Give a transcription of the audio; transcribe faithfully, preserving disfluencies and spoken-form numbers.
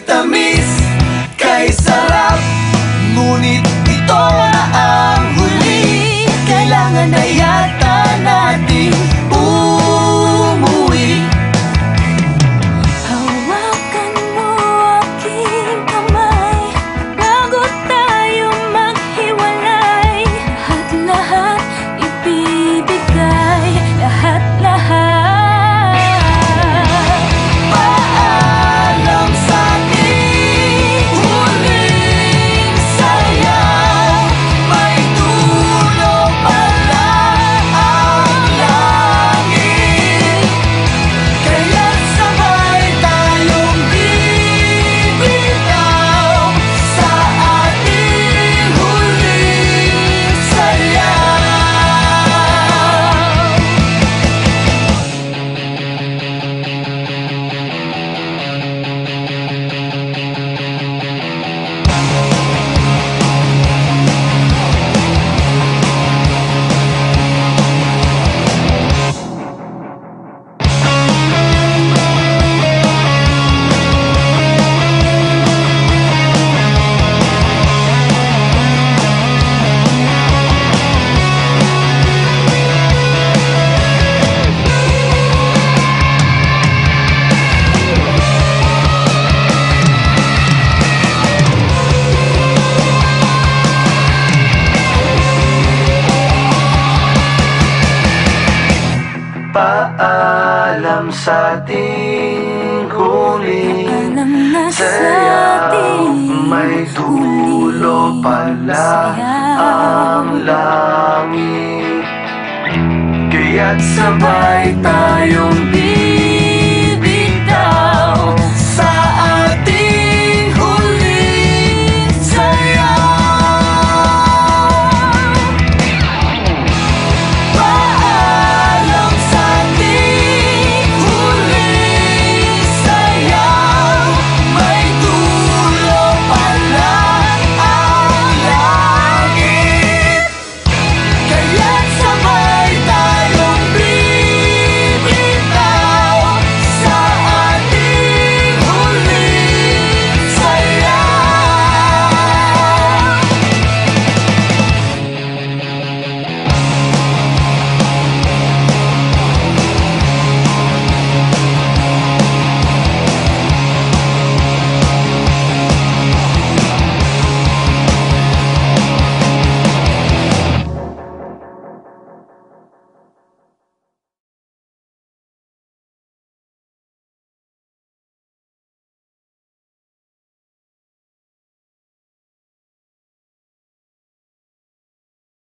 tamis, kay sarap. Ngunit ito na ang huli. Kailangan na yata natin umuwi. Hawakan mo aking kamay bago tayo maghiwalay. Lahat-lahat ibibigay, lahat-lahat. Paalam sa ating huling saya. May dulo pala ang langit. Kaya't sabay tayong bibitaw sa ating huling saya. Paalam sa ating huling Alam na sa saya. ating May dulo huling pala saya. ang langit. Kaya't sabay tayong